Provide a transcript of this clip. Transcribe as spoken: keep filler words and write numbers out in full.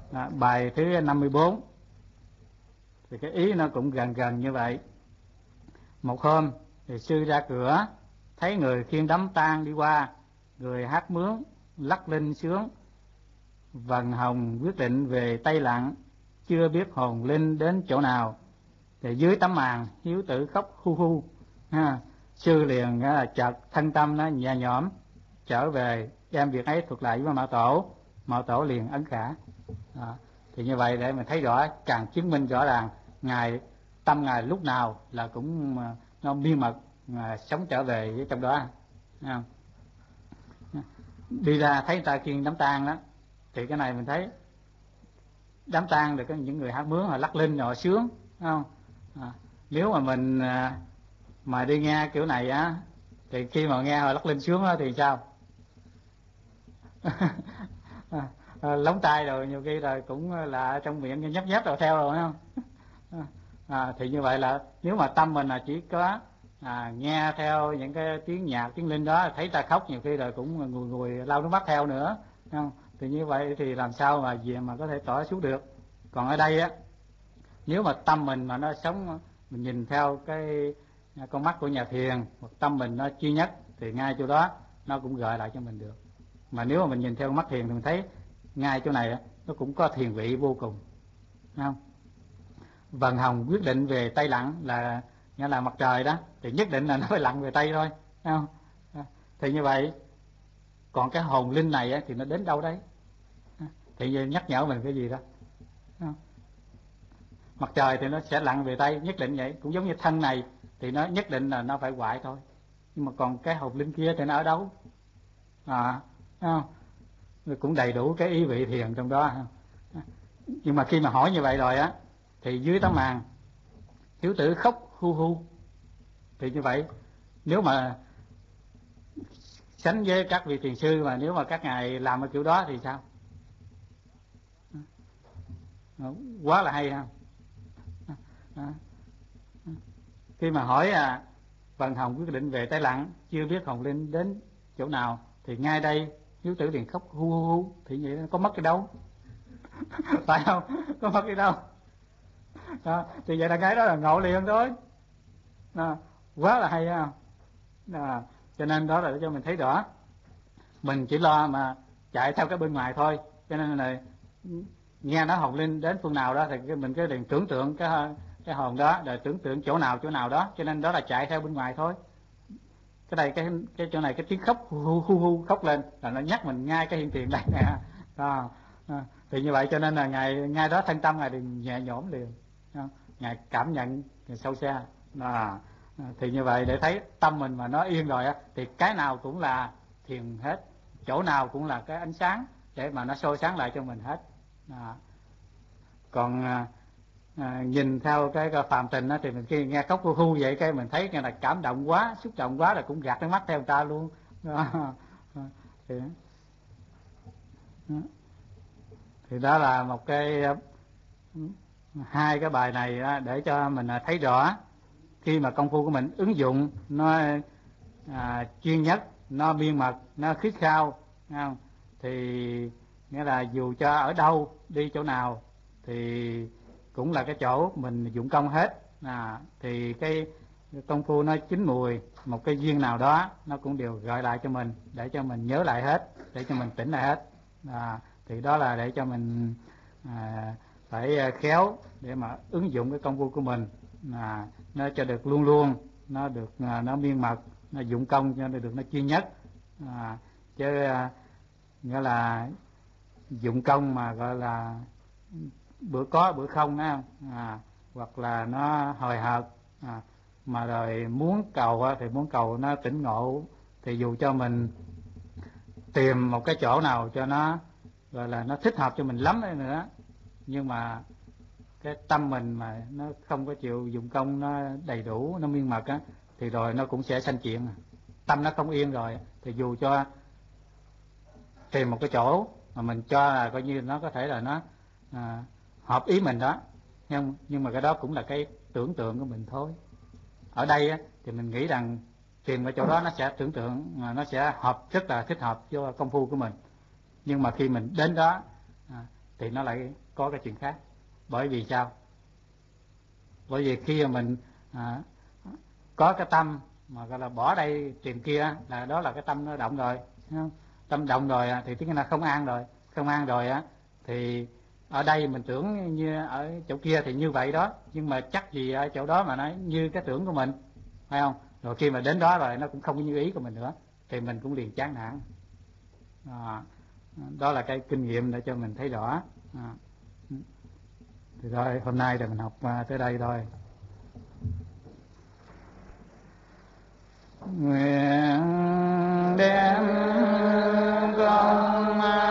À, bài thứ năm mươi bốn thì cái ý nó cũng gần gần như vậy. Một hôm thì sư ra cửa, thấy người khiêng đám tang đi qua, người hát mướn lắc linh sướng, vần hồng quyết định về Tây Lặng, chưa biết hồn linh đến chỗ nào. Thì dưới tấm màn hiếu tử khóc hu hu ha. Sư liền là chợt thân tâm nó nhẹ nhõm, trở về đem việc ấy thuật lại với Mạo Tổ. Mạo Tổ liền ấn khả. À, thì như vậy để mình thấy rõ, càng chứng minh rõ ràng ngài tâm ngài lúc nào là cũng nó miên mật mà sống trở về với trong đó. À, đi ra thấy ta kiên đám tang đó, thì cái này mình thấy đám tang được có những người hát mướn họ lắc linh họ sướng, không? À, nếu mà mình mà đi nghe kiểu này á, thì khi mà nghe họ lắc linh sướng á thì sao? à, à, lóng tai rồi nhiều khi rồi cũng là trong miệng nhấp nhấp rồi theo rồi, không? À, thì như vậy là nếu mà tâm mình là chỉ có à, nghe theo những cái tiếng nhạc tiếng linh đó, thấy ta khóc nhiều khi rồi cũng ngùi ngùi lau nước mắt theo nữa, không? Thì như vậy thì làm sao mà về mà có thể tỏ xuống được. Còn ở đây á, nếu mà tâm mình mà nó sống, mình nhìn theo cái con mắt của nhà thiền, hoặc tâm mình nó duy nhất, thì ngay chỗ đó nó cũng gợi lại cho mình được. Mà nếu mà mình nhìn theo con mắt thiền thì mình thấy ngay chỗ này nó cũng có thiền vị vô cùng, không? Vần hồng quyết định về Tây Lặng là nghĩa là mặt trời đó, thì nhất định là nó phải lặn về Tây thôi, không? Thì như vậy còn cái hồn linh này thì nó đến đâu đấy? Thì nhắc nhở mình cái gì đó, không? Mặt trời thì nó sẽ lặn về Tây, nhất định vậy. Cũng giống như thân này thì nó nhất định là nó phải hoại thôi. Nhưng mà còn cái hồn linh kia thì nó ở đâu? À, không? Cũng đầy đủ cái ý vị thiền trong đó. Nhưng mà khi mà hỏi như vậy rồi á, thì dưới tấm màn hiếu tử khóc hu hu. Thì như vậy nếu mà sánh với các vị thiền sư, mà nếu mà các ngài làm ở kiểu đó thì sao? Quá là hay ha. Khi mà hỏi à, Vần hồng quyết định về Tây Lặng, chưa biết hồn linh đến chỗ nào, thì ngay đây hiếu tử liền khóc hu hu hu. Thì vậy có mất cái đâu? Phải không? Có mất cái đâu? À, thì vậy là cái đó là ngộ liền thôi. À, quá là hay ha. À, cho nên đó là để cho mình thấy rõ, mình chỉ lo mà chạy theo cái bên ngoài thôi. Cho nên là nghe nói hồn linh đến phương nào đó thì mình cứ liền tưởng tượng cái cái hồn đó, rồi tưởng tượng chỗ nào chỗ nào đó, cho nên đó là chạy theo bên ngoài thôi. Cái đây cái cái chỗ này cái tiếng khóc hu hu hu khóc lên là nó nhắc mình ngay cái hiện tiền đây nè. À, à, thì như vậy cho nên là ngài ngay đó thân tâm ngài thì nhẹ nhõm liền, à, ngài cảm nhận sâu xa. À, thì như vậy để thấy tâm mình mà nó yên rồi á, thì cái nào cũng là thiền hết, chỗ nào cũng là cái ánh sáng để mà nó soi sáng lại cho mình hết. À, còn à, à, nhìn theo cái, cái phàm tình đó, thì mình khi nghe khóc hu hu vậy cái mình thấy nghe là cảm động quá, xúc động quá là cũng gạt nước mắt theo người ta luôn. À, thì, thì đó là một cái hai cái bài này đó, để cho mình thấy rõ khi mà công phu của mình ứng dụng nó à, chuyên nhất, nó miên mật, nó khít khao, không? Thì nghĩa là dù cho ở đâu đi chỗ nào thì cũng là cái chỗ mình dụng công hết. À, thì cái công phu nó chín mùi, một cái duyên nào đó nó cũng đều gợi lại cho mình, để cho mình nhớ lại hết, để cho mình tỉnh lại hết. À, thì đó là để cho mình à, phải khéo để mà ứng dụng cái công phu của mình, à, nó cho được luôn luôn, nó được à, nó miên mật, nó dụng công cho nó được nó chuyên nhất. À, chứ à, nghĩa là dụng công mà gọi là bữa có bữa không đó, à, hoặc là nó hời hợt, à, mà rồi muốn cầu thì muốn cầu nó tỉnh ngộ, thì dù cho mình tìm một cái chỗ nào cho nó gọi là nó thích hợp cho mình lắm đấy nữa, nhưng mà cái tâm mình mà nó không có chịu dụng công nó đầy đủ, nó miên mật á, thì rồi nó cũng sẽ sanh chuyện. Tâm nó không yên rồi thì dù cho tìm một cái chỗ mà mình cho là coi như nó có thể là nó à, hợp ý mình đó, nhưng nhưng mà cái đó cũng là cái tưởng tượng của mình thôi. Ở đây á, thì mình nghĩ rằng tìm cái chỗ đó nó sẽ tưởng tượng, nó sẽ hợp, rất là thích hợp cho công phu của mình. Nhưng mà khi mình đến đó à, thì nó lại có cái chuyện khác. Bởi vì sao? Bởi vì khi mà mình à, có cái tâm mà gọi là bỏ đây tìm kia, là đó là cái tâm nó động rồi, không? Tâm động rồi thì tức là không an rồi, không an rồi á thì ở đây mình tưởng như ở chỗ kia thì như vậy đó, nhưng mà chắc gì ở chỗ đó mà nó như cái tưởng của mình, phải không? Rồi khi mà đến đó rồi nó cũng không như ý của mình nữa thì mình cũng liền chán nản. À, đó là cái kinh nghiệm để cho mình thấy rõ. À, thì thôi hôm nay thì mình học tới đây thôi. Nguyện đem công